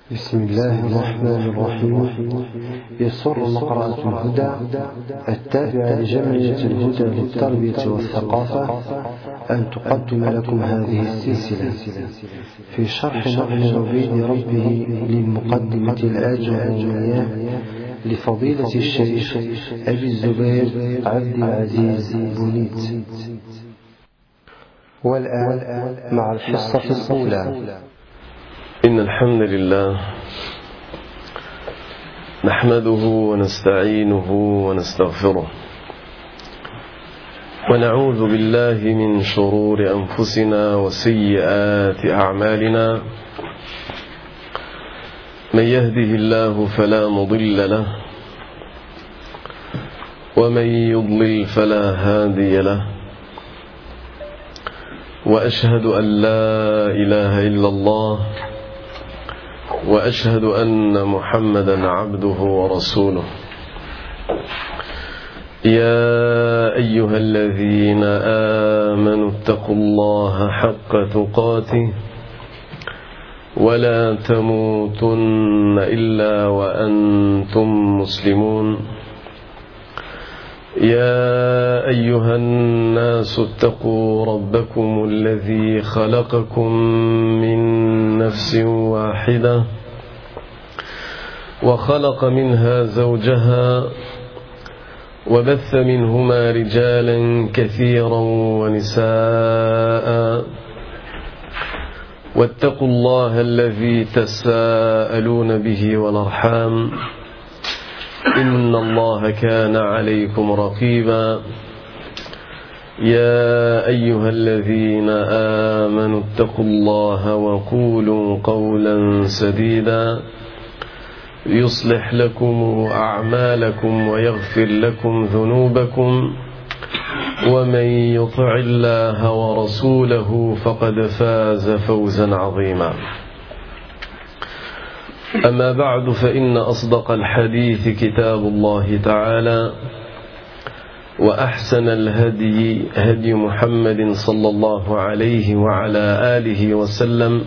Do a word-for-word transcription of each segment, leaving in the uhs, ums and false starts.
بسم الله الرحمن الرحيم. يسر مقرأة الهدى التابعة لجمعية الهدى للتربية والثقافة أن تقدم لكم هذه السلسلة في شرح نظم عبيد ربه للمقدمة الآجرونية لفضيلة الشيخ أبي الزبير عبد العزيز بوليت. والآن مع الحصة الأولى. إن الحمد لله نحمده ونستعينه ونستغفره ونعوذ بالله من شرور أنفسنا وسيئات أعمالنا. من يهده الله فلا مضل له ومن يضلل فلا هادي له، وأشهد أن لا إله إلا الله وأشهد أن محمدا عبده ورسوله. يا أيها الذين آمنوا اتقوا الله حق تقاته ولا تموتن إلا وأنتم مسلمون. يا أيها الناس اتقوا ربكم الذي خلقكم من نفس واحدة وخلق منها زوجها وبث منهما رجالا كثيرا ونساء، واتقوا الله الذي تساءلون به والأرحام إن الله كان عليكم رقيبا. يا أيها الذين آمنوا اتقوا الله وقولوا قولا سديدا يصلح لكم أعمالكم ويغفر لكم ذنوبكم، ومن يطع الله ورسوله فقد فاز فوزا عظيما. أما بعد، فإن أصدق الحديث كتاب الله تعالى، وأحسن الهدي هدي محمد صلى الله عليه وعلى آله وسلم،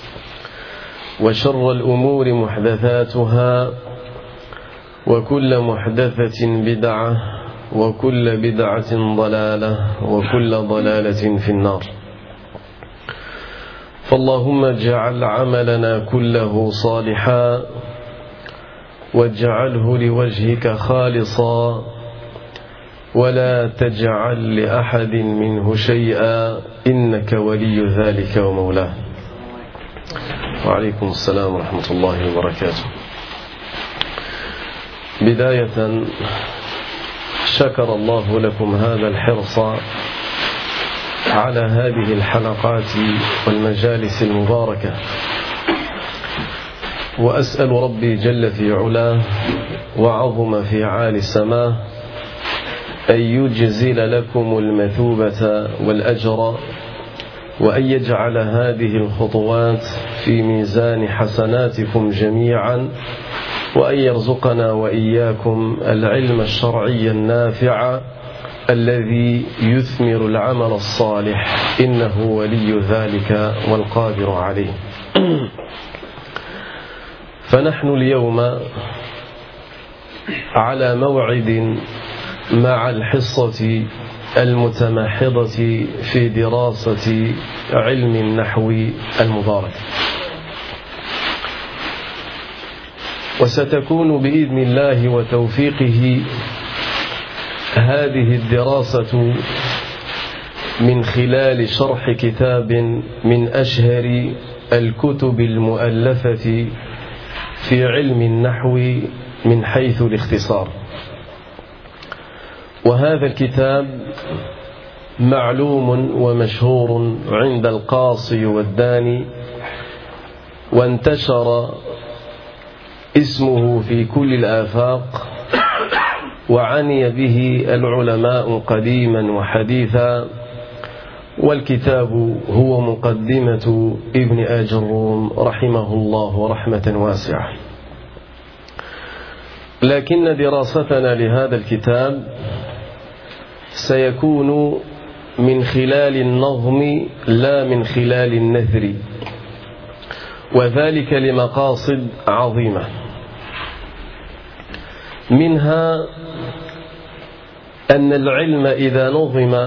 وشر الأمور محدثاتها، وكل محدثة بدعة، وكل بدعة ضلالة، وكل ضلالة في النار. فاللهم اجعل عملنا كله صالحا واجعله لوجهك خالصا، ولا تجعل لأحد منه شيئا، إنك ولي ذلك ومولاه. وعليكم السلام ورحمة الله وبركاته. بداية، شكر الله لكم هذا الحرص على هذه الحلقات والمجالس المباركة، وأسأل ربي جل في علاه وعظم في عالي سماه أن يجزل لكم المثوبة والأجر، وأن يجعل هذه الخطوات في ميزان حسناتكم جميعا، وأن يرزقنا وإياكم العلم الشرعي النافع الذي يثمر العمل الصالح، إنه ولي ذلك والقادر عليه. فنحن اليوم على موعد مع الحصة المتمحضة في دراسة علم النحو المبارك، وستكون بإذن الله وتوفيقه هذه الدراسة من خلال شرح كتاب من أشهر الكتب المؤلفة في علم النحو من حيث الاختصار. وهذا الكتاب معلوم ومشهور عند القاصي والداني، وانتشر اسمه في كل الآفاق، وعني به العلماء قديما وحديثا. والكتاب هو مقدمة ابن آجروم رحمه الله رحمة واسعة. لكن دراستنا لهذا الكتاب سيكون من خلال النظم لا من خلال النثر، وذلك لمقاصد عظيمة، منها أن العلم إذا نظم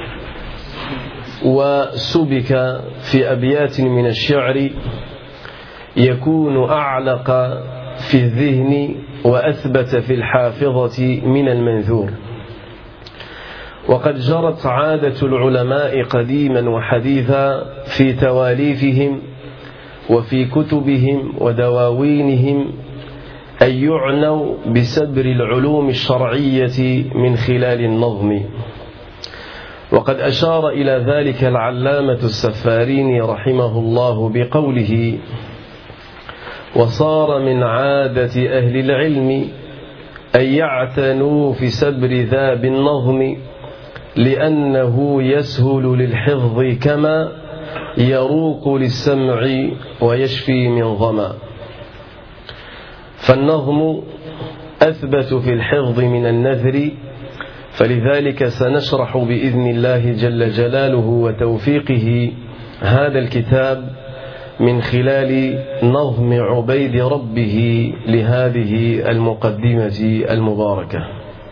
وسبك في أبيات من الشعر يكون أعلق في الذهن وأثبت في الحافظة من المنثور. وقد جرت عادة العلماء قديما وحديثا في تواليفهم وفي كتبهم ودواوينهم أن يعنوا بسبر العلوم الشرعية من خلال النظم. وقد أشار إلى ذلك العلامة السفاريني رحمه الله بقوله: وصار من عادة أهل العلم أن يعتنوا في سبر ذا بالنظم، لأنه يسهل للحفظ كما يروق للسمع ويشفي من ظما. فالنظم أثبت في الحفظ من النثر، فلذلك سنشرح بإذن الله جل جلاله وتوفيقه هذا الكتاب من خلال نظم عبيد ربه لهذه المقدمة المباركة.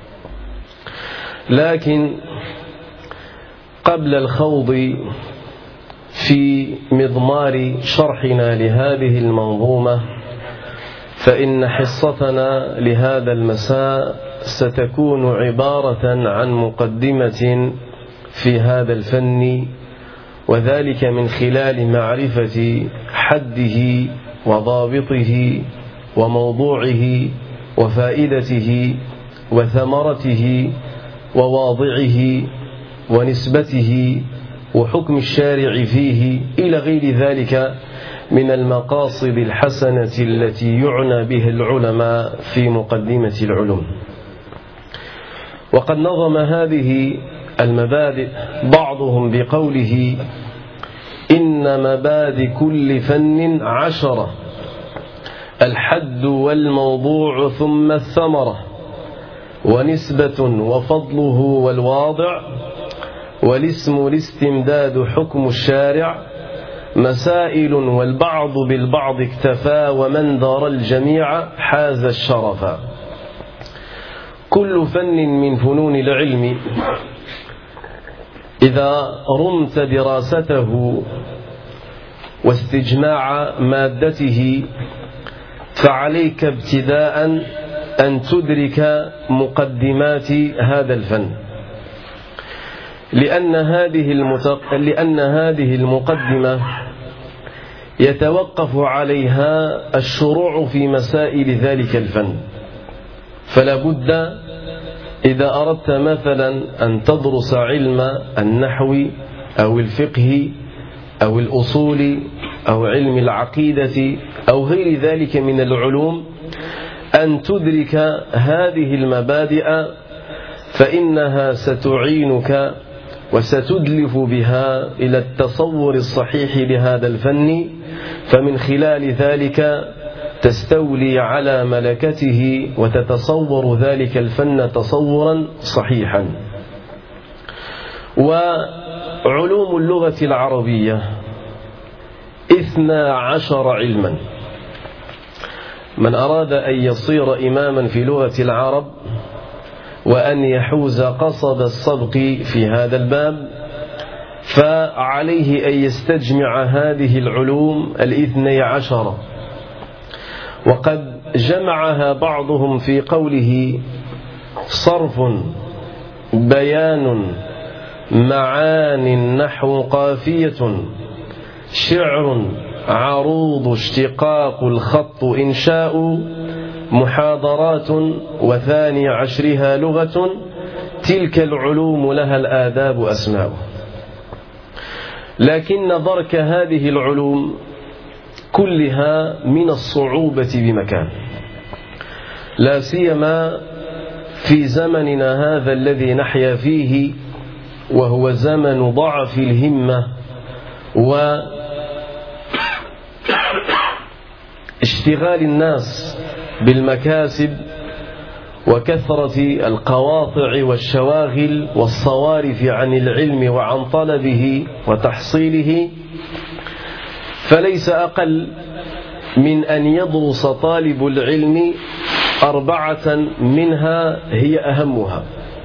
لكن قبل الخوض في مضمار شرحنا لهذه المنظومة، فإن حصتنا لهذا المساء ستكون عبارة عن مقدمة في هذا الفن، وذلك من خلال معرفة حده وضابطه وموضوعه وفائدته وثمرته وواضعه ونسبته وحكم الشارع فيه إلى غير ذلك من المقاصد الحسنة التي يعنى بها العلماء في مقدمة العلوم. وقد نظم هذه المبادئ بعضهم بقوله: إن مبادئ كل فن عشرة، الحد والموضوع ثم الثمرة، ونسبة وفضله والواضع، والاسم الاستمداد حكم الشارع، مسائل والبعض بالبعض اكتفى، ومن دار الجميع حاز الشرفا. كل فن من فنون العلم إذا رمت دراسته واستجماع مادته فعليك ابتداء أن تدرك مقدمات هذا الفن، لأن هذه المتق... لأن هذه المقدمة يتوقف عليها الشروع في مسائل ذلك الفن. فلا بد إذا أردت مثلا أن تدرس علم النحو أو الفقه أو الأصول أو علم العقيدة أو غير ذلك من العلوم أن تدرك هذه المبادئ، فإنها ستعينك وستدلف بها إلى التصور الصحيح لهذا الفن، فمن خلال ذلك تستولي على ملكته وتتصور ذلك الفن تصورا صحيحا. وعلوم اللغة العربية اثنا عشر علما. من أراد أن يصير إماما في لغة العرب وأن يحوز قصب السبق في هذا الباب فعليه أن يستجمع هذه العلوم الاثني عشر. وقد جمعها بعضهم في قوله: صرف، بيان، معان، نحو، قافية، شعر، عروض، اشتقاق، الخط، إنشاء، محاضرات، وثاني عشرها لغة، تلك العلوم لها الآداب أسماء. لكن درك هذه العلوم كلها من الصعوبة بمكان، لا سيما في زمننا هذا الذي نحيا فيه، وهو زمن ضعف الهمة واشتغال الناس بالمكاسب وكثرة القواطع والشواغل والصوارف عن العلم وعن طلبه وتحصيله. فليس أقل من أن يدرس طالب العلم أربعة منها هي أهمها.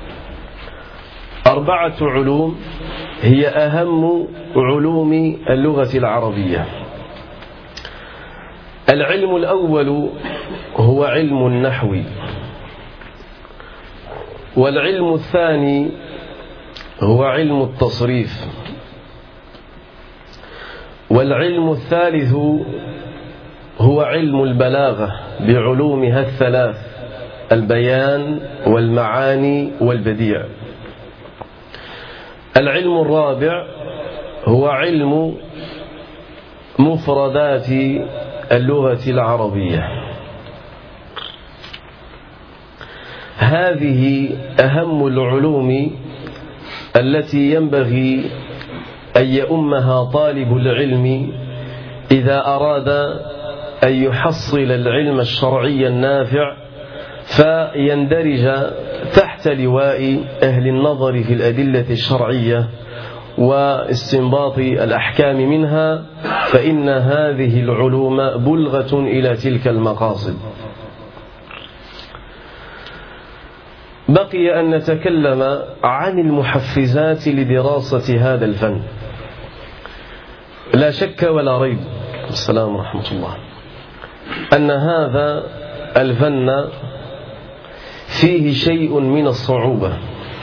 أربعة علوم هي أهم علوم اللغة العربية. العلم الأول هو علم النحو، والعلم الثاني هو علم التصريف، والعلم الثالث هو علم البلاغة بعلومها الثلاث: البيان والمعاني والبديع. العلم الرابع هو علم مفردات اللغة العربية. هذه أهم العلوم التي ينبغي أن يؤمها طالب العلم إذا أراد أن يحصل العلم الشرعي النافع، فيندرج تحت لواء أهل النظر في الأدلة الشرعية واستنباط الأحكام منها، فإن هذه العلوم بلغة إلى تلك المقاصد. بقي أن نتكلم عن المحفزات لدراسة هذا الفن. لا شك ولا ريب، السلام ورحمة الله، أن هذا الفن فيه شيء من الصعوبة،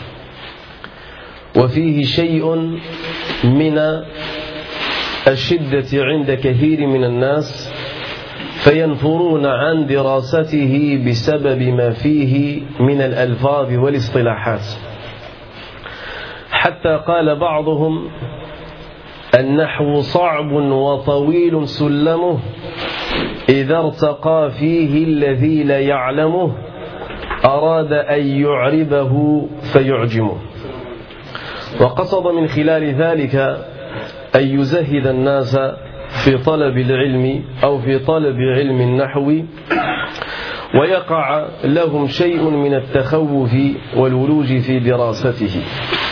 وفيه شيء من الشدة عند كثير من الناس، فينفرون عن دراسته بسبب ما فيه من الألفاظ والاصطلاحات. حتى قال بعضهم: النحو صعب وطويل سلمه، إذا ارتقى فيه الذي لا يعلمه، أراد أن يعربه فيعجمه. وقصد من خلال ذلك أن يزهد الناس في طلب العلم أو في طلب علم النحو، ويقع لهم شيء من التخوف والولوج في دراسته.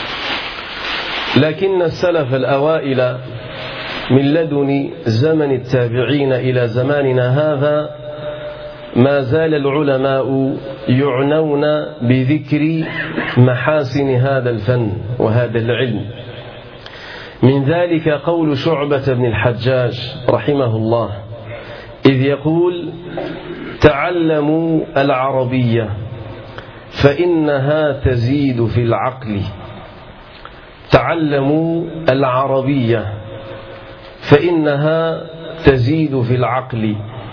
لكن السلف الأوائل من لدن زمن التابعين إلى زماننا هذا ما زال العلماء يعنون بذكر محاسن هذا الفن وهذا العلم. من ذلك قول شعبة بن الحجاج رحمه الله إذ يقول: تعلموا العربية فإنها تزيد في العقل. تعلموا العربية فإنها تزيد في العقل.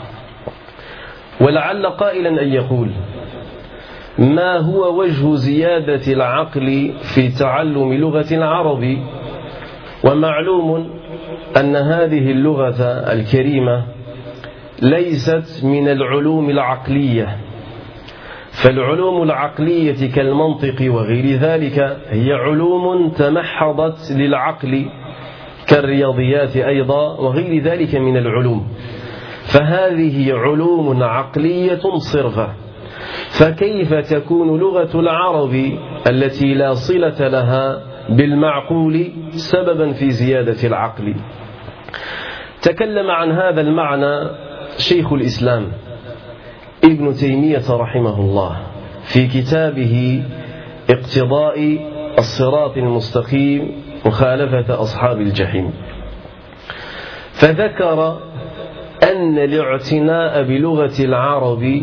ولعل قائلا أن يقول: ما هو وجه زيادة العقل في تعلم لغة العرب؟ ومعلوم أن هذه اللغة الكريمة ليست من العلوم العقلية، فالعلوم العقلية كالمنطق وغير ذلك هي علوم تمحضت للعقل، كالرياضيات أيضا وغير ذلك من العلوم، فهذه علوم عقلية صرفة. فكيف تكون لغة العرب التي لا صلة لها بالمعقول سببا في زيادة العقل؟ تكلم عن هذا المعنى شيخ الإسلام ابن تيمية رحمه الله في كتابه اقتضاء الصراط المستقيم مخالفة أصحاب الجحيم، فذكر أن الاعتناء بلغة العرب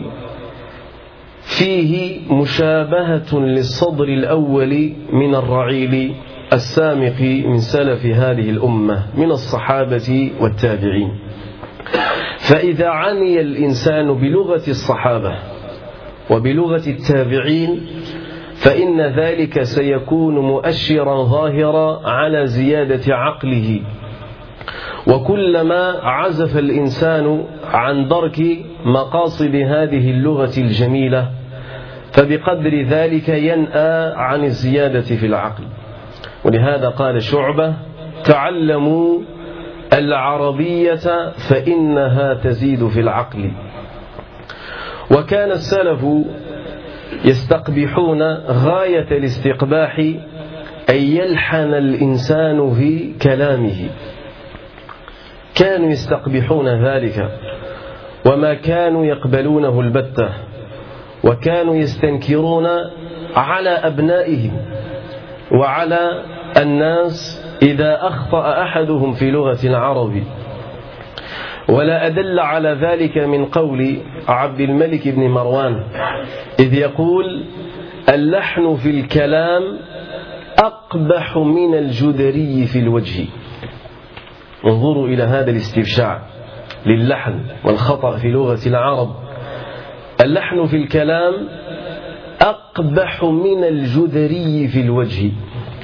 فيه مشابهة للصدر الأول من الرعيل السامق من سلف هذه الأمة من الصحابة والتابعين. فإذا عني الإنسان بلغة الصحابة وبلغة التابعين فإن ذلك سيكون مؤشرا ظاهرا على زيادة عقله. وكلما عزف الإنسان عن درك مقاصد هذه اللغة الجميلة فبقدر ذلك ينأى عن الزيادة في العقل. ولهذا قال شعبة: تعلموا العربية فإنها تزيد في العقل. وكان السلف يستقبحون غاية الاستقباح أن يلحن الإنسان في كلامه، كانوا يستقبحون ذلك وما كانوا يقبلونه البتة، وكانوا يستنكرون على أبنائهم وعلى الناس إذا أخطأ أحدهم في لغة العرب. ولا أدل على ذلك من قول عبد الملك بن مروان إذ يقول: اللحن في الكلام أقبح من الجدري في الوجه. انظروا إلى هذا الاستبشاع للحن والخطأ في لغة العرب. اللحن في الكلام أقبح من الجدري في الوجه.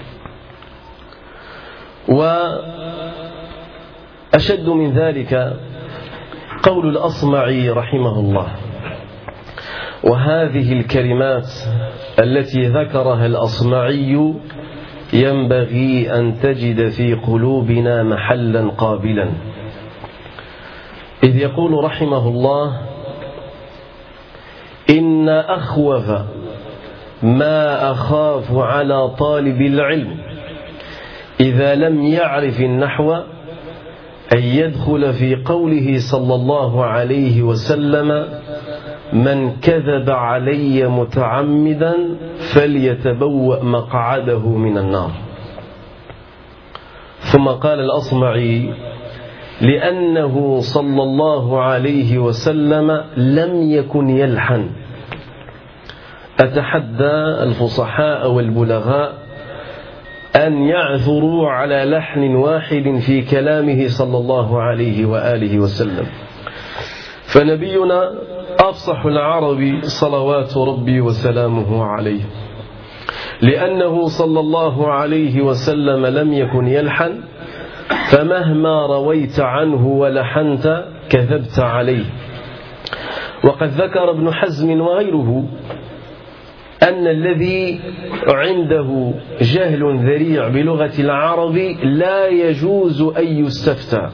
وأشد من ذلك قول الأصمعي رحمه الله: وهذه الكلمات التي ذكرها الأصمعي ينبغي أن تجد في قلوبنا محلا قابلا. إذ يقول رحمه الله: إن أخوف ما أخاف على طالب العلم إذا لم يعرف النحو أن يدخل في قوله صلى الله عليه وسلم: من كذب علي متعمدا فليتبوأ مقعده من النار. ثم قال الأصمعي: لأنه صلى الله عليه وسلم لم يكن يلحن. أتحدى الفصحاء والبلغاء أن يعثروا على لحن واحد في كلامه صلى الله عليه وآله وسلم. فنبينا أفصح العرب صلوات ربي وسلامه عليه، لأنه صلى الله عليه وسلم لم يكن يلحن، فمهما رويت عنه ولحنت كذبت عليه. وقد ذكر ابن حزم وغيره أن الذي عنده جهل ذريع بلغة العرب لا يجوز أن يستفتى.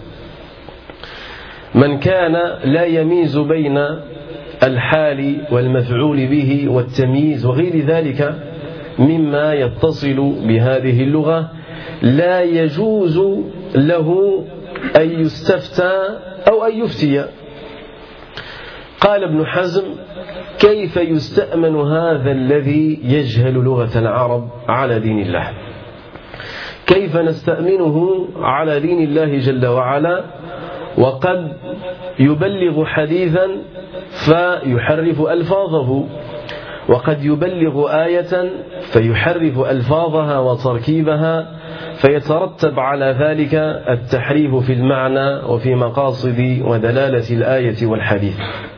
من كان لا يميز بين الحال والمفعول به والتمييز وغير ذلك مما يتصل بهذه اللغة لا يجوز له أن يستفتى أو أن يفتي. قال ابن حزم: كيف يستأمن هذا الذي يجهل لغة العرب على دين الله؟ كيف نستأمنه على دين الله جل وعلا وقد يبلغ حديثا فيحرف ألفاظه، وقد يبلغ آية فيحرف ألفاظها وتركيبها، فيترتب على ذلك التحريف في المعنى وفي مقاصد ودلالة الآية والحديث.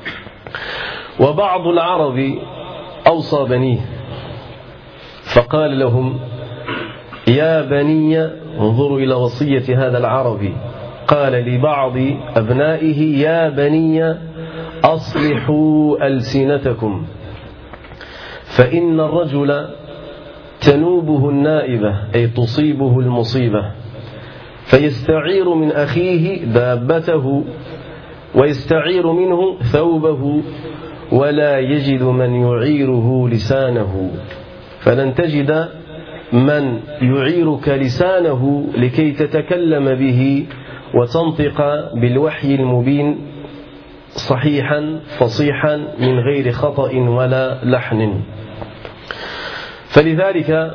وبعض العرب أوصى بنيه فقال لهم: يا بني، انظروا إلى وصية هذا العربي، قال لبعض أبنائه: يا بني أصلحوا ألسنتكم، فإن الرجل تنوبه النائبة أي تصيبه المصيبة، فيستعير من أخيه دابته ويستعير منه ثوبه ولا يجد من يعيره لسانه، فلن تجد من يعيرك لسانه لكي تتكلم به وتنطق بالوحي المبين صحيحا فصيحا من غير خطأ ولا لحن. فلذلك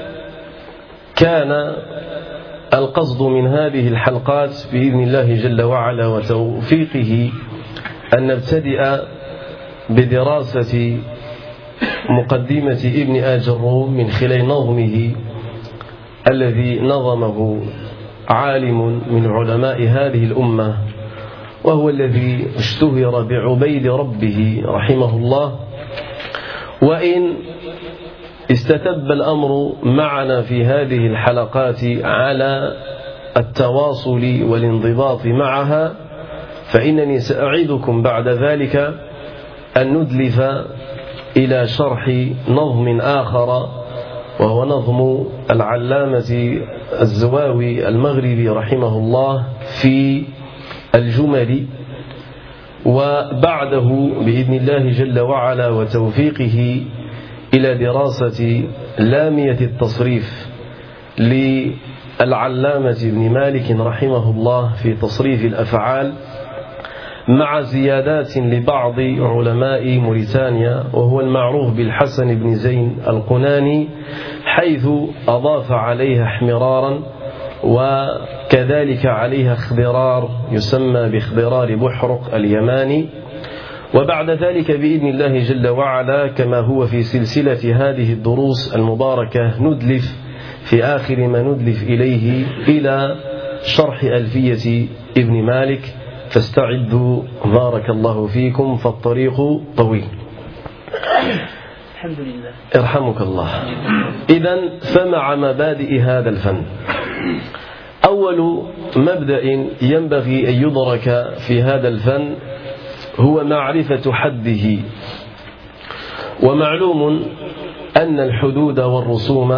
كان القصد من هذه الحلقات بإذن الله جل وعلا وتوفيقه أن نبتدئ بدراسة مقدمة ابن آج الروم من خلال نظمه الذي نظمه عالم من علماء هذه الأمة، وهو الذي اشتهر بعبيد ربه رحمه الله. وإن استتب الأمر معنا في هذه الحلقات على التواصل والانضباط معها، فإنني سأعيدكم بعد ذلك أن ندلف إلى شرح نظم آخر، وهو نظم العلامة الزواوي المغربي رحمه الله في الجمل، وبعده بإذن الله جل وعلا وتوفيقه إلى دراسة لامية التصريف للعلامة ابن مالك رحمه الله في تصريف الأفعال، مع زيادات لبعض علماء موريتانيا، وهو المعروف بالحسن بن زين القناني، حيث أضاف عليها احمرارا وكذلك عليها اخضرار يسمى باخضرار بحرق اليماني. وبعد ذلك بإذن الله جل وعلا كما هو في سلسلة هذه الدروس المباركة ندلف في آخر ما ندلف إليه إلى شرح ألفية ابن مالك، فاستعدوا بارك الله فيكم فالطريق طويل. الحمد لله. ارحمك الله. إذن فمع مبادئ هذا الفن، أول مبدأ ينبغي أن يدرك في هذا الفن هو معرفة حده. ومعلوم أن الحدود والرسوم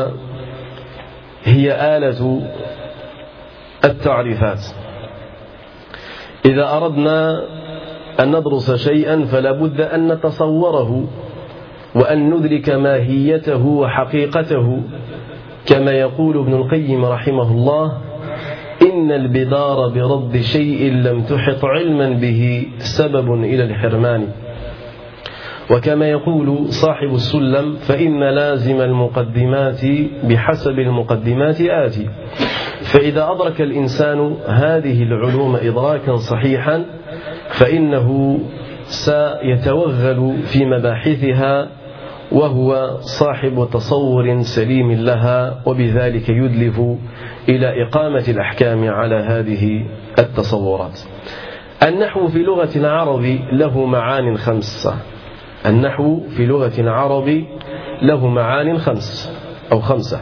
هي آلة التعريفات. إذا أردنا أن ندرس شيئا فلا بد أن نتصوره وأن ندرك ماهيته وحقيقته، كما يقول ابن القيم رحمه الله: إن البدار برد شيء لم تحط علما به سبب إلى الحرمان. وكما يقول صاحب السلم: فإن لازم المقدمات بحسب المقدمات آتي. فإذا أدرك الإنسان هذه العلوم إدراكا صحيحا فإنه سيتوغل في مباحثها وهو صاحب تصور سليم لها، وبذلك يدلف إلى إقامة الأحكام على هذه التصورات. النحو في لغة العرب له معان خمسة. النحو في لغة العرب له معان خمس أو خمسة،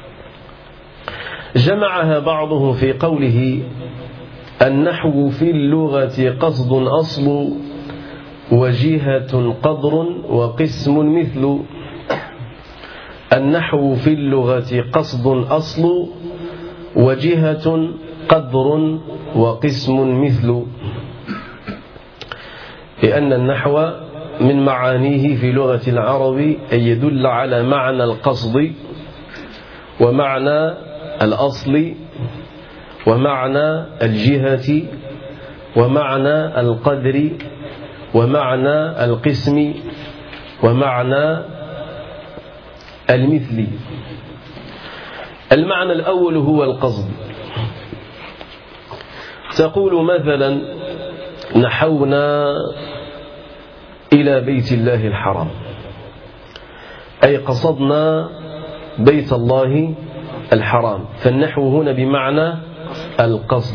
جمعها بعضهم في قوله: النحو في اللغة قصد أصل وجهة قدر وقسم مثل. النحو في اللغة قصد أصل وجهة قدر وقسم مثل. لأن النحو من معانيه في لغة العرب أن يدل على معنى القصد ومعنى الأصل ومعنى الجهة ومعنى القدر ومعنى القسم ومعنى المثل. المعنى الأول هو القصد. تقول مثلا: نحونا إلى بيت الله الحرام، أي قصدنا بيت الله الحرام. فالنحو هنا بمعنى القصد.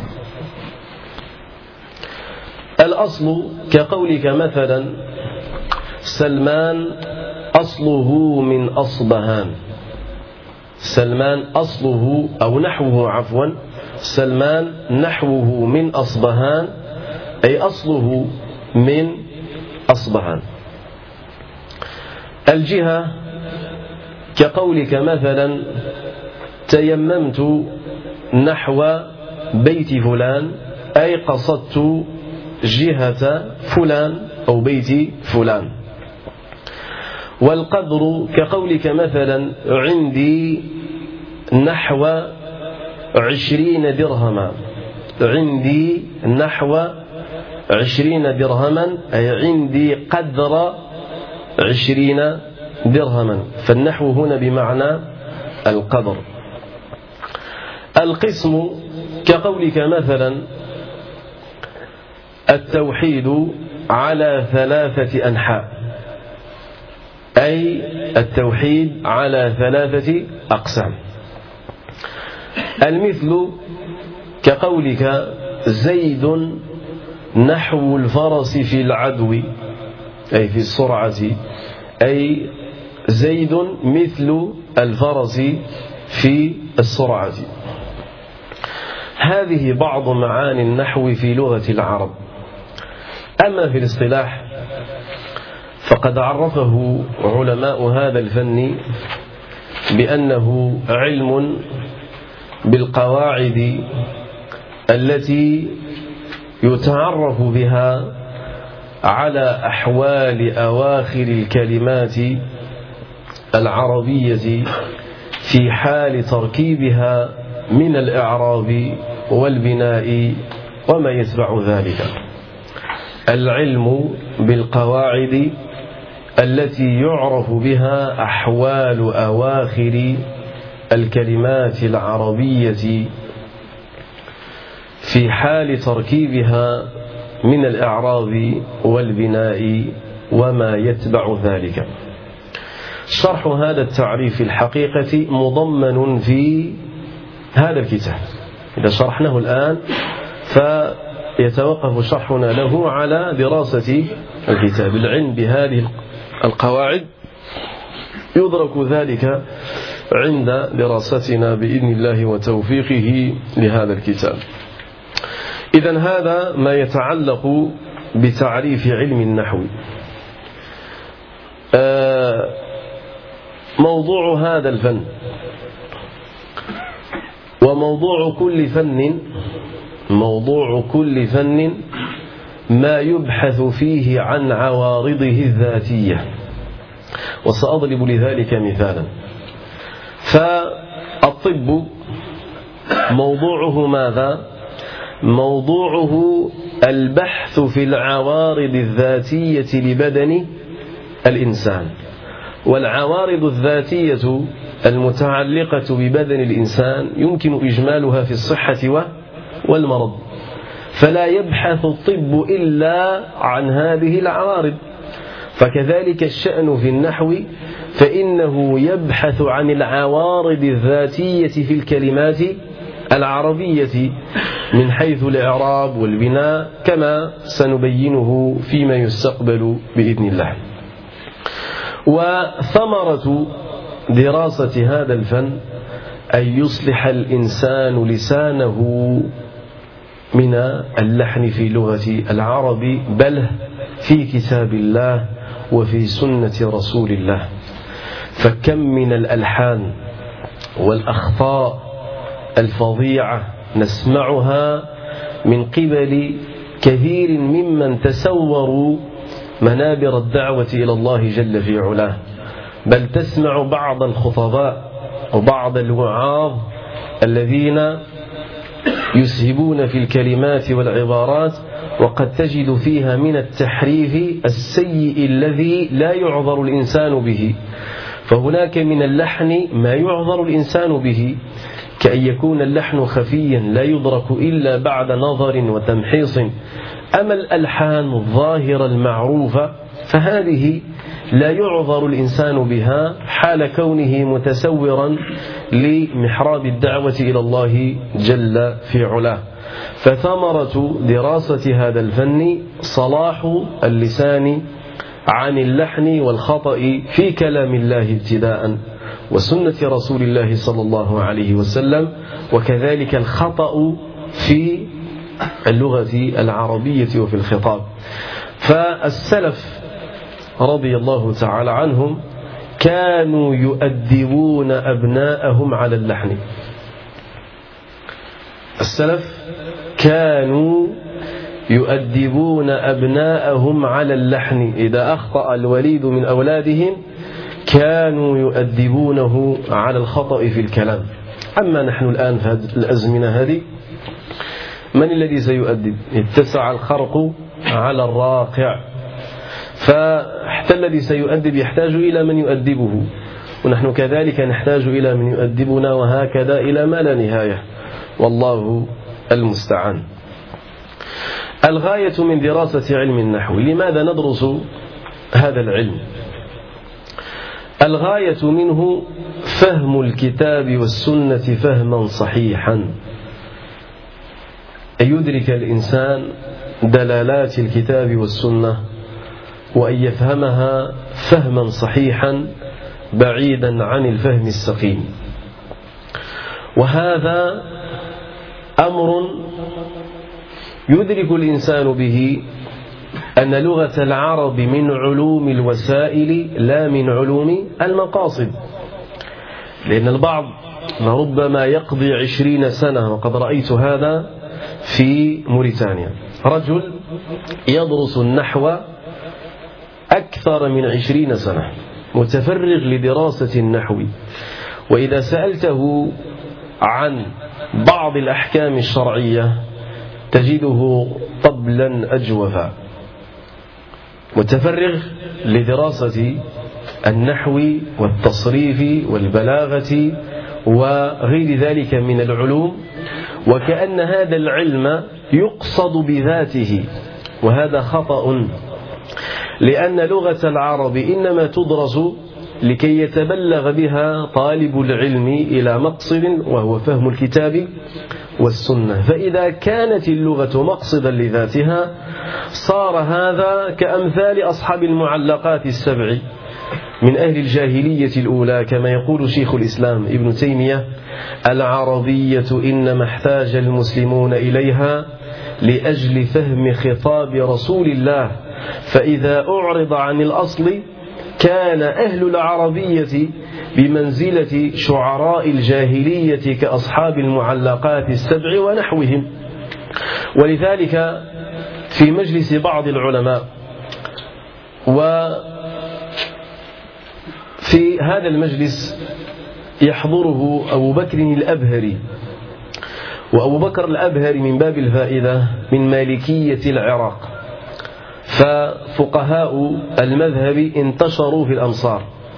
الأصل كقولك مثلا: سلمان أصله من أصبهان. سلمان أصله أو نحوه عفوا سلمان نحوه من أصبهان، أي أصله من أصبهان. الجهة كقولك مثلا: تيممت نحو بيت فلان، أي قصدت جهة فلان أو بيت فلان. والقدر كقولك مثلا: عندي نحو عشرين درهما. عندي نحو عشرين درهما، أي عندي قدر عشرين درهما. فالنحو هنا بمعنى القدر. القسم كقولك مثلا: التوحيد على ثلاثة أنحاء، أي التوحيد على ثلاثة أقسام. المثل كقولك: زيد نحو الفرس في العدو، أي في السرعة، أي زيد مثل الفرس في السرعة. هذه بعض معاني النحو في لغة العرب. أما في الاصطلاح فقد عرفه علماء هذا الفن بأنه علم بالقواعد التي يتعرف بها على أحوال أواخر الكلمات العربية في حال تركيبها من الإعراب والبناء وما يتبع ذلك. العلم بالقواعد التي يعرف بها أحوال أواخر الكلمات العربية في حال تركيبها من الإعراب والبناء وما يتبع ذلك. شرح هذا التعريف الحقيقة مضمن في هذا الكتاب. إذا شرحناه الآن فيتوقف شرحنا له على دراسة الكتاب. العلم بهذه القواعد يدرك ذلك عند دراستنا بإذن الله وتوفيقه لهذا الكتاب. إذن هذا ما يتعلق بتعريف علم النحو. موضوع هذا الفن وموضوع كل فن موضوع كل فن ما يبحث فيه عن عوارضه الذاتية، وسأضرب لذلك مثالا. فالطب موضوعه ماذا؟ موضوعه البحث في العوارض الذاتية لبدن الإنسان، والعوارض الذاتية المتعلقة ببدن الإنسان يمكن إجمالها في الصحة والمرض، فلا يبحث الطب إلا عن هذه العوارض. فكذلك الشأن في النحو، فإنه يبحث عن العوارض الذاتية في الكلمات العربية من حيث الإعراب والبناء، كما سنبينه فيما يستقبل بإذن الله. وثمرة دراسة هذا الفن أن يصلح الإنسان لسانه من اللحن في لغة العرب، بل في كتاب الله وفي سنة رسول الله. فكم من الألحان والأخطاء الفظيعة نسمعها من قبل كثير ممن تسوروا منابر الدعوة إلى الله جل في علاه، بل تسمع بعض الخطباء وبعض الوعاظ الذين يسهبون في الكلمات والعبارات، وقد تجد فيها من التحريف السيء الذي لا يعذر الإنسان به. فهناك من اللحن ما يعذر الإنسان به، كأن يكون اللحن خفيا لا يدرك إلا بعد نظر وتمحيص. أما الألحان الظاهرة المعروفة فهذه لا يعذر الإنسان بها حال كونه متسورا لمحراب الدعوة إلى الله جل في علاه. فثمرة دراسة هذا الفن صلاح اللسان عن اللحن والخطأ في كلام الله ابتداء، وسنة رسول الله صلى الله عليه وسلم، وكذلك الخطأ في اللغة العربية وفي الخطاب. فالسلف رضي الله تعالى عنهم كانوا يؤدبون أبناءهم على اللحن. السلف كانوا يؤدبون أبناءهم على اللحن. إذا أخطأ الوليد من أولادهم كانوا يؤدبونه على الخطأ في الكلام. أما نحن الآن في هذه الأزمنة هذه، من الذي سيؤدب؟ اتسع الخرق على الراقع، فحتى الذي سيؤدب يحتاج إلى من يؤدبه، ونحن كذلك نحتاج إلى من يؤدبنا، وهكذا إلى ما لا نهاية، والله المستعان. الغاية من دراسة علم النحو، لماذا ندرس هذا العلم؟ الغاية منه فهم الكتاب والسنة فهما صحيحا، أن يدرك الإنسان دلالات الكتاب والسنة وأن يفهمها فهما صحيحا بعيدا عن الفهم السقيم. وهذا أمر يدرك الإنسان به أن لغة العرب من علوم الوسائل لا من علوم المقاصد، لأن البعض ربما يقضي عشرين سنة، وقد رأيت هذا في موريتانيا، رجل يدرس النحو أكثر من عشرين سنة متفرغ لدراسة النحو، وإذا سألته عن بعض الأحكام الشرعية تجده طبلا أجوفا، متفرغ لدراسة النحو والتصريف والبلاغة وغير ذلك من العلوم، وكأن هذا العلم يقصد بذاته، وهذا خطأ، لأن لغة العرب إنما تدرس لكي يتبلغ بها طالب العلم إلى مقصد، وهو فهم الكتاب والسنة. فإذا كانت اللغة مقصدا لذاتها صار هذا كأمثال أصحاب المعلقات السبع من أهل الجاهلية الأولى، كما يقول شيخ الإسلام ابن تيمية: العربية إنما احتاج المسلمون إليها لأجل فهم خطاب رسول الله، فإذا أعرض عن الأصل كان أهل العربية بمنزلة شعراء الجاهلية كأصحاب المعلقات السبع ونحوهم. ولذلك في مجلس بعض العلماء، وفي هذا المجلس يحضره أبو بكر الأبهري، وأبو بكر الأبهري من باب الفائدة من مالكية العراق، ففقهاء المذهب انتشروا في الأمصار.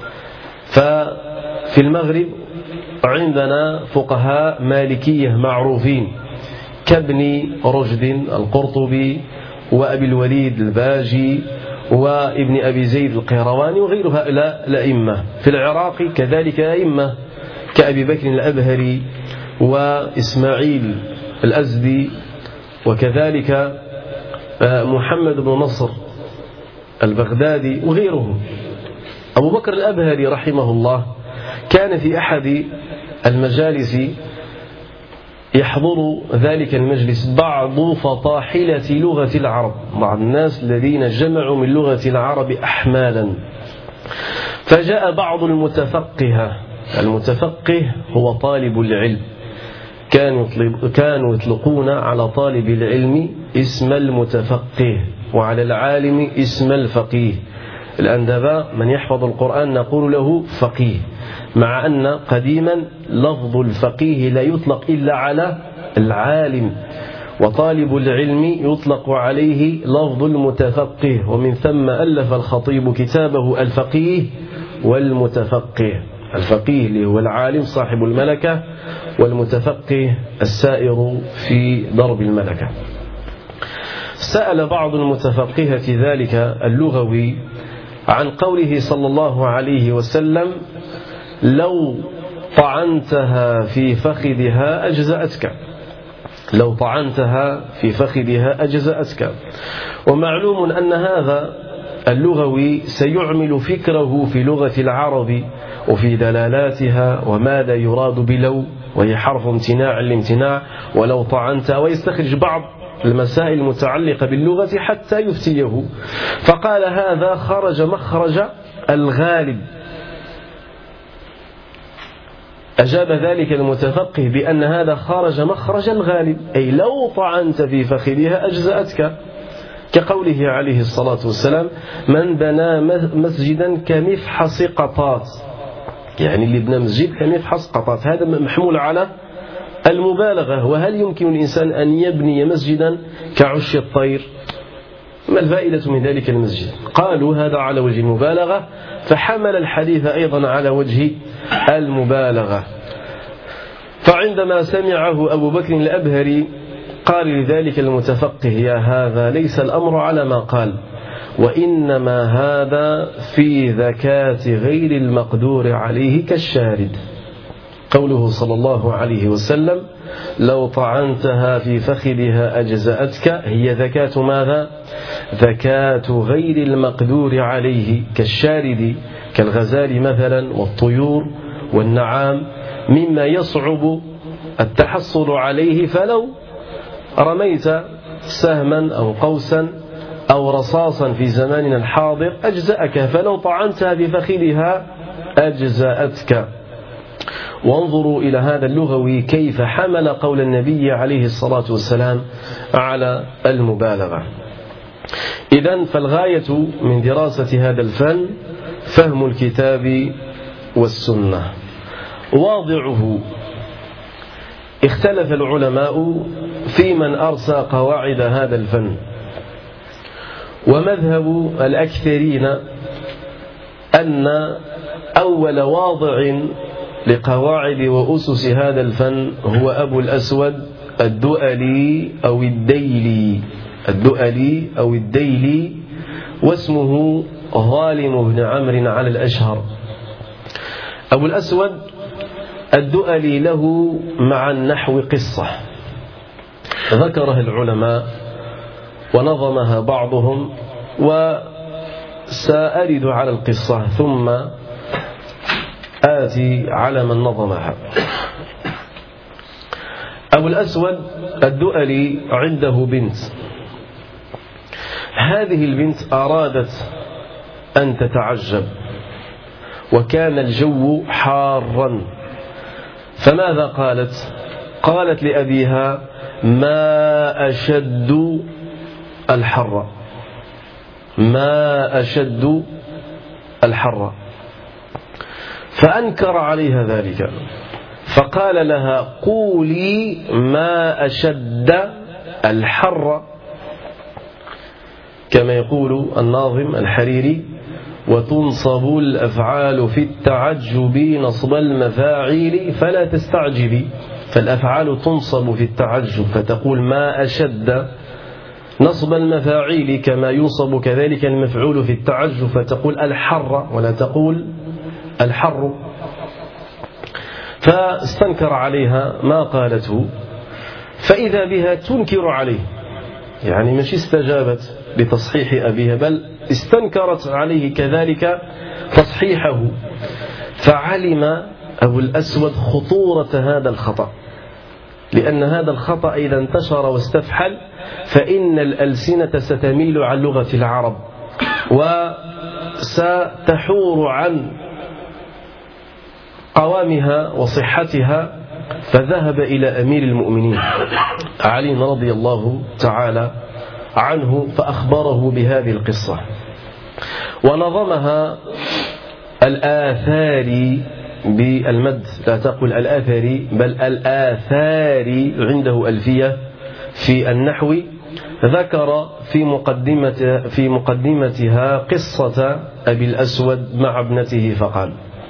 ففي المغرب عندنا فقهاء مالكية معروفين كابن رشد القرطبي وأبي الوليد الباجي وابن أبي زيد القيرواني وغير هؤلاء الأئمة. في العراق كذلك أئمة كأبي بكر الأبهري وإسماعيل الأزدي، وكذلك محمد بن نصر البغدادي وغيرهم. أبو بكر الأبهري رحمه الله كان في أحد المجالس يحضر ذلك المجلس بعض فطاحلة لغة العرب، بعض الناس الذين جمعوا من لغة العرب أحمالا. فجاء بعض المتفقه، المتفقه هو طالب العلم، كانوا يطلقون على طالب العلم اسم المتفقه وعلى العالم اسم الفقيه. الأندباء من يحفظ القرآن نقول له فقيه، مع أن قديما لفظ الفقيه لا يطلق إلا على العالم، وطالب العلم يطلق عليه لفظ المتفقه، ومن ثم ألف الخطيب كتابه الفقيه والمتفقه. الفقيه اللي هو العالم صاحب الملكة، والمتفقه السائر في درب الملكة. سأل بعض المتفقهة ذلك اللغوي عن قوله صلى الله عليه وسلم: لو طعنتها في فخذها أجزأتك، لو طعنتها في فخذها أجزأتك. ومعلوم أن هذا اللغوي سيعمل فكره في لغة العرب وفي دلالاتها وماذا يراد بلو، وهي حرف امتناع الامتناع، ولو طعنت، ويستخرج بعض المسائل المتعلقة باللغة حتى يفتيه. فقال: هذا خرج مخرج الغالب. أجاب ذلك المتفقه بأن هذا خرج مخرج الغالب، أي لو طعنت في فخذها أجزأتك، كقوله عليه الصلاة والسلام: من بنى مسجدا كمفحص قطات، يعني اللي بنى مسجد كمفحص قطات، هذا محمول على المبالغة. وهل يمكن الإنسان أن يبني مسجدا كعش الطير؟ ما الفائدة من ذلك المسجد؟ قالوا هذا على وجه المبالغة، فحمل الحديث أيضا على وجه المبالغة. فعندما سمعه أبو بكر الأبهري قال لذلك المتفقه: يا هذا ليس الأمر على ما قال، وإنما هذا في ذكاة غير المقدور عليه كالشارد. قوله صلى الله عليه وسلم: لو طعنتها في فخذها أجزأتك، هي ذكاة ماذا؟ ذكاة غير المقدور عليه كالشارد، كالغزال مثلا والطيور والنعام، مما يصعب التحصل عليه. فلو رميت سهما أو قوسا أو رصاصا في زماننا الحاضر أجزأك، فلو طعنتها بفخذها أجزأتك. وانظروا إلى هذا اللغوي كيف حمل قول النبي عليه الصلاة والسلام على المبالغة. إذن فالغاية من دراسة هذا الفن فهم الكتاب والسنة. واضعه: اختلف العلماء في من أرسى قواعد هذا الفن، ومذهب الأكثرين أن أول واضع لقواعد وأسس هذا الفن هو أبو الأسود الدؤلي أو الديلي الدؤلي أو الديلي، واسمه ظالم بن عمرو على الأشهر. أبو الأسود الدؤلي له مع النحو قصة ذكرها العلماء ونظمها بعضهم، وسأرد على القصة ثم آتي على من نظمها. أبو الأسود الدؤلي عنده بنت، هذه البنت أرادت أن تتعجب، وكان الجو حارا، فماذا قالت؟ قالت لأبيها: ما أشد الحر، ما أشد الحر. فأنكر عليها ذلك، فقال لها: قولي ما أشد الحر، كما يقول الناظم الحريري: وتنصب الأفعال في التعجب نصب المفاعيل فلا تستعجبي. فالأفعال تنصب في التعجب فتقول ما أشد نصب المفاعيل، كما ينصب كذلك المفعول في التعجب فتقول الحر ولا تقول الحر. فاستنكر عليها ما قالته، فإذا بها تنكر عليه، يعني مش استجابت لتصحيح أبيها بل استنكرت عليه كذلك تصحيحه. فعلم أبو الأسود خطورة هذا الخطأ، لأن هذا الخطأ إذا انتشر واستفحل فإن الألسنة ستميل عن لغة العرب وستحور عن قوامها وصحتها. فذهب إلى أمير المؤمنين علي رضي الله تعالى عنه فأخبره بهذه القصة، ونظمها الآثاري بالمد، لا تقل الآثاري بل الآثاري، عنده ألفية في النحو، ذكر في مقدمة في مقدمتها قصة أبي الأسود مع ابنته فقال: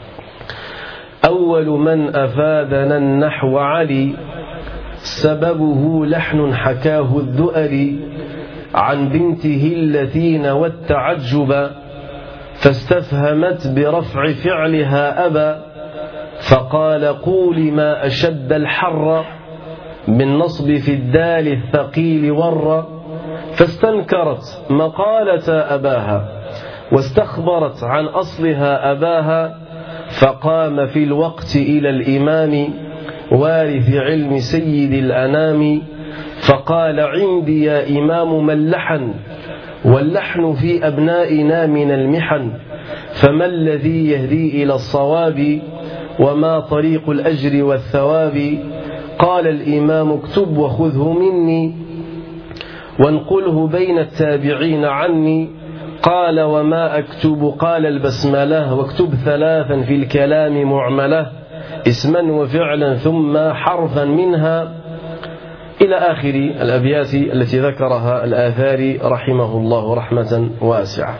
أول من أفادنا النحو علي، سببه لحن حكاه الذؤلي عن بنته التي نوت التعجب، فاستفهمت برفع فعلها أبا، فقال: قول ما أشد الحر، بالنصب في الدال الثقيل ور، فاستنكرت مقالة أباها واستخبرت عن أصلها أباها، فقام في الوقت إلى الإمام وارث علم سيد الأنام، فقال: عندي يا إمام ما اللحن، واللحن في أبنائنا من المحن، فما الذي يهدي إلى الصواب، وما طريق الأجر والثواب؟ قال الإمام: اكتب وخذه مني، وانقله بين التابعين عني. قال: وما أكتب؟ قال: البسملة، واكتب ثلاثا في الكلام معملة، اسما وفعلا ثم حرفا منها، إلى آخر الأبيات التي ذكرها الآثاري رحمه الله رحمة واسعة.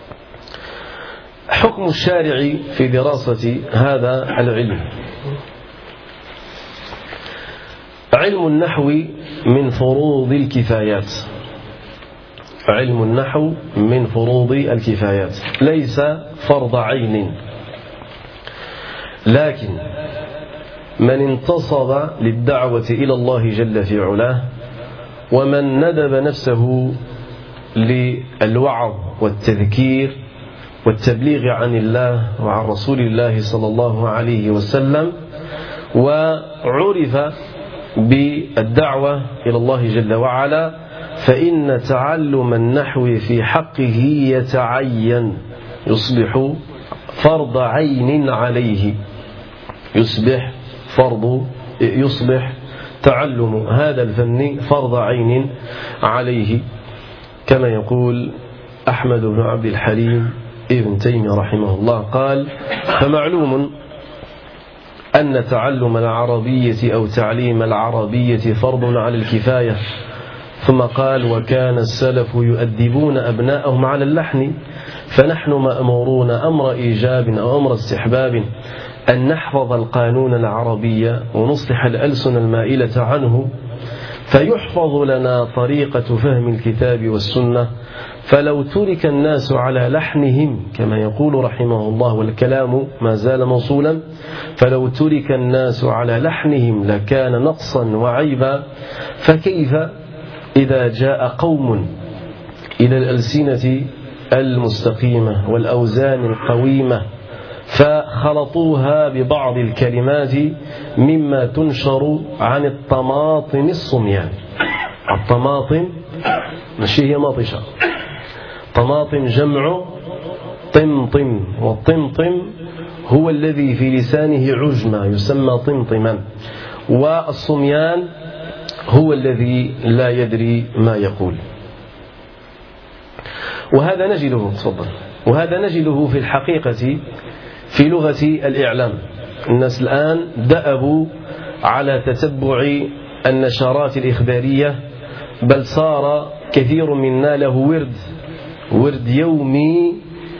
حكم الشارع في دراسة هذا العلم: علم النحو من فروض الكفايات، علم النحو من فروض الكفايات، ليس فرض عين، لكن من انتصب للدعوة إلى الله جل في علاه، ومن ندب نفسه للوعظ والتذكير والتبليغ عن الله وعن رسول الله صلى الله عليه وسلم، وعرف بالدعوة إلى الله جل وعلا، فإن تعلم النحو في حقه يتعين، يصبح فرض عين عليه، يصبح فرض يصبح تعلم هذا الفن فرض عين عليه، كما يقول أحمد بن عبد الحليم ابن تيمية رحمه الله قال: فمعلوم أن تعلم العربية أو تعليم العربية فرض على الكفاية، ثم قال وكان السلف يؤدبون أبناءهم على اللحن فنحن مأمورون أمر إيجاب أو أمر استحباب أن نحفظ القانون العربي ونصلح الألسن المائلة عنه فيحفظ لنا طريقة فهم الكتاب والسنة فلو ترك الناس على لحنهم كما يقول رحمه الله والكلام ما زال موصولا فلو ترك الناس على لحنهم لكان نقصا وعيبا فكيف إذا جاء قوم إلى الألسنة المستقيمة والأوزان القويمة فخلطوها ببعض الكلمات مما تنشر عن الطماطم الصميان. الطماطم ماشي هي ماطشة، طماطم جمع طمطم، والطمطم هو الذي في لسانه عجمة يسمى طمطما، والصميان هو الذي لا يدري ما يقول. وهذا نجده تفضل وهذا نجده في الحقيقة في لغة الإعلام. الناس الآن دأبوا على تتبع النشرات الإخبارية، بل صار كثير منا له ورد ورد يومي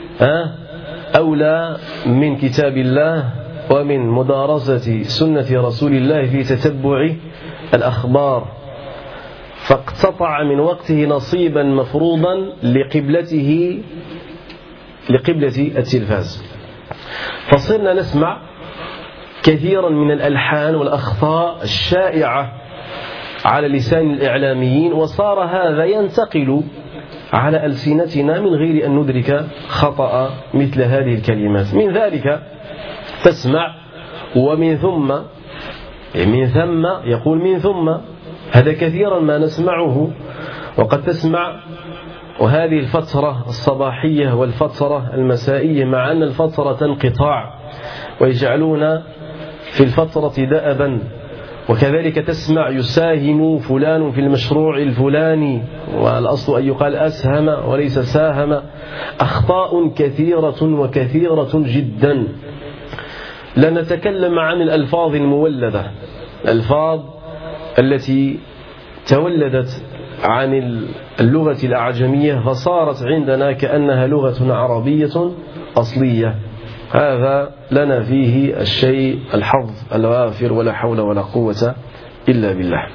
أولى من كتاب الله ومن مدارسة سنة رسول الله في تتبع الأخبار، فاقتطع من وقته نصيبا مفروضا لقبلته لقبلة التلفاز. فصرنا نسمع كثيرا من الألحان والأخطاء الشائعة على لسان الإعلاميين، وصار هذا ينتقل على ألسنتنا من غير أن ندرك خطأ مثل هذه الكلمات. من ذلك تسمع ومن ثم من ثم يقول من ثم، هذا كثيرا ما نسمعه. وقد تسمع وهذه الفترة الصباحية والفترة المسائية مع أن الفترة انقطاع ويجعلون في الفترة دأبا، وكذلك تسمع يساهم فلان في المشروع الفلاني، والأصل أن يقال أسهم وليس ساهم. أخطاء كثيرة وكثيرة جدا. لنتكلم عن الألفاظ المولدة، الألفاظ التي تولدت عن اللغة الأعجمية فصارت عندنا كأنها لغة عربية أصلية. هذا لنا فيه الشيء الحظ الوافر، ولا حول ولا قوة إلا بالله.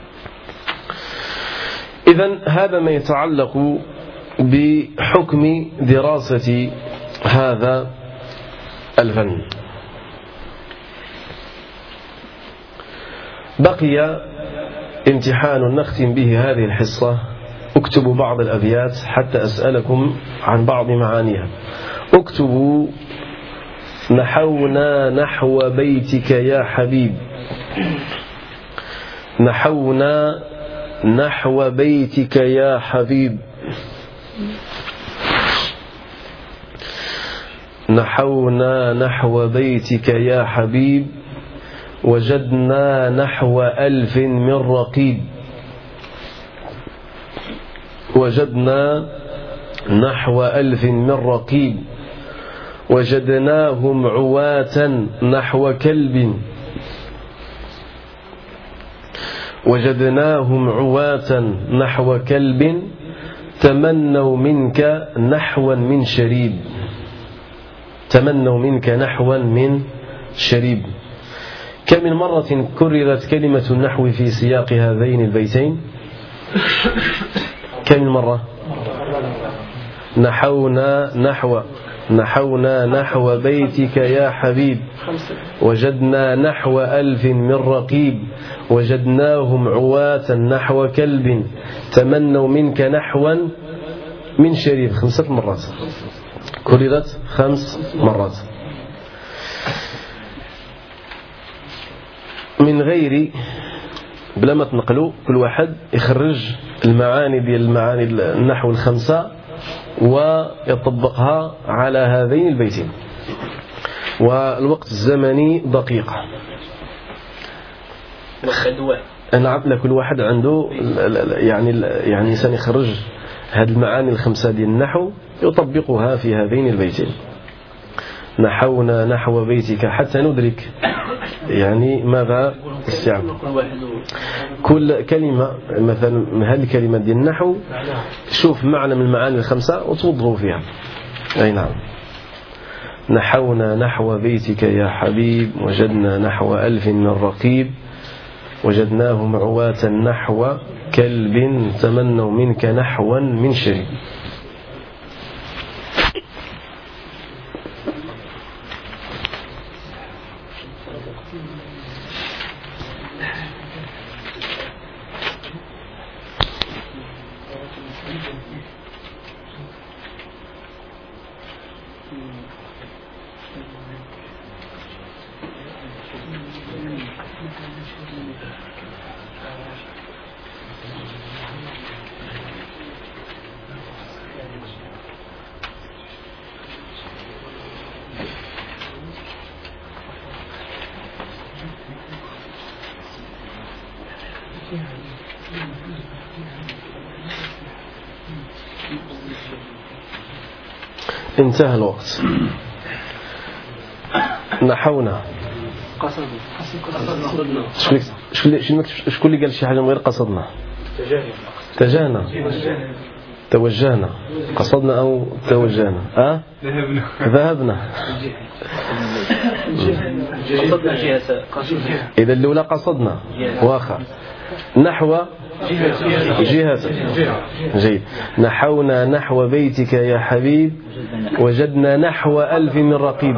إذن هذا ما يتعلق بحكم دراسة هذا الفن. بقي امتحان نختم به هذه الحصة. اكتبوا بعض الأبيات حتى أسألكم عن بعض معانيها. اكتبوا نحونا نحو بيتك يا حبيب، نحونا نحو بيتك يا حبيب، نحونا نحو بيتك يا حبيب، وجدنا نحو ألف من رقيب، وجدنا نحو ألف من رقيب، وجدناهم عواة نحو كلب، وجدناهم عواة نحو كلب، تمنوا منك نحوا من شريب، تمنوا منك نحوا من شريب. كم من مرة كررت كلمة النحو في سياق هذين البيتين؟ كم من مرة؟ نحونا نحو نحونا نحو بيتك يا حبيب، وجدنا نحو ألف من رقيب، وجدناهم عواة نحو كلب، تمنوا منك نحوا من شريب. خمسة مرات كررت، خمس مرات، من غير بلا ما تنقلوا. كل واحد يخرج المعاني ديال المعاني النحو الخمسة ويطبقها على هذين البيتين، والوقت الزمني دقيقة. نعم، كل واحد عنده يعني يعني سنخرج هذه المعاني الخمسة ديال النحو يطبقها في هذين البيتين. نحونا نحو بيتك حتى ندرك يعني ماذا استعمل كل كلمة. مثلا هذه الكلمة ديال النحو شوف معنى من المعاني الخمسة وتوظفوا فيها. أي نعم. نحونا نحو بيتك يا حبيب وجدنا نحو ألف من رقيب وجدناه معواة نحو كلب تمنوا منك نحوا من شريب. انتهى الوقت. نحونا شكون اللي قال شي حاجة من غير قصدنا؟ تجاهنا توجهنا قصدنا أو توجهنا أه؟ ذهبنا إذا الأولى قصدنا واخر نحو جهة. جيد. نحونا نحو بيتك يا حبيب وجدنا نحو ألف من رقيب.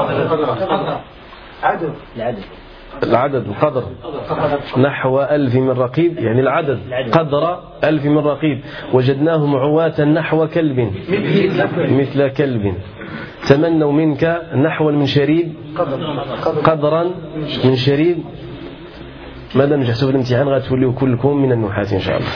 العدد القدر نحو ألف من رقيب يعني العدد قدر ألف من رقيب. وجدناه معواة نحو كلب مثل كلب. تمنوا منك نحو من شريب قدرا من شريب. ماذا نجحتوا في الامتحان غتوليوا كلكم من النحاة إن شاء الله.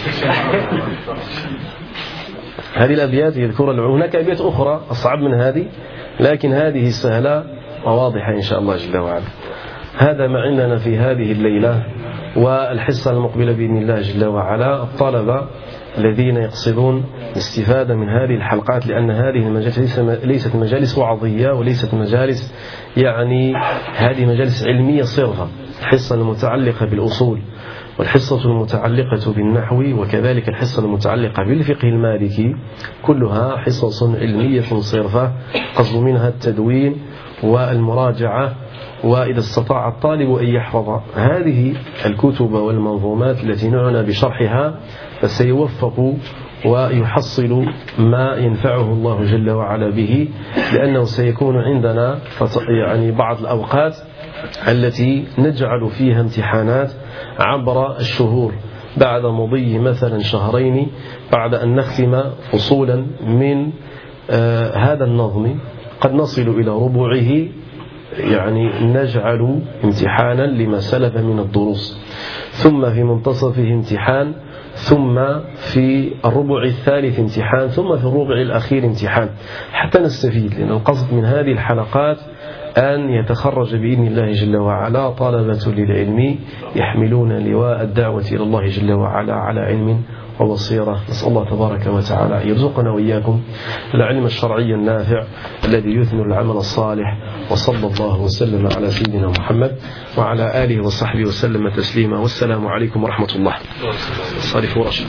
هذه الأبيات يذكر العلماء. هناك أبيات أخرى أصعب من هذه لكن هذه سهلة وواضحة إن شاء الله جل وعلا. هذا ما عندنا في هذه الليلة. والحصة المقبلة بإذن الله جل وعلا الطلبة الذين يقصدون الاستفادة من هذه الحلقات لأن هذه المجالس ليست مجالس وعظية وليست مجالس يعني هذه مجالس علمية صرفة. الحصة المتعلقة بالأصول والحصة المتعلقة بالنحو وكذلك الحصة المتعلقة بالفقه المالكي كلها حصص علمية صرفة قصد منها التدوين والمراجعة. وإذا استطاع الطالب أن يحفظ هذه الكتب والمنظومات التي نعنى بشرحها فسيوفق ويحصل ما ينفعه الله جل وعلا به لأنه سيكون عندنا يعني بعض الأوقات التي نجعل فيها امتحانات عبر الشهور بعد مضي مثلا شهرين بعد أن نختم فصولا من آه هذا النظم قد نصل إلى ربعه يعني نجعل امتحانا لما سلف من الدروس ثم في منتصفه امتحان ثم في الربع الثالث امتحان ثم في الربع الأخير امتحان حتى نستفيد. لأن القصد من هذه الحلقات أن يتخرج بإذن الله جل وعلا طلبة للعلم يحملون لواء الدعوة إلى الله جل وعلا على علم وبصيرة. نسأل الله تبارك وتعالى يرزقنا وإياكم العلم الشرعي النافع الذي يثمر العمل الصالح. وصلى الله وسلم على سيدنا محمد وعلى آله وصحبه وسلم تسليما. والسلام عليكم ورحمة الله. صالح ورشد.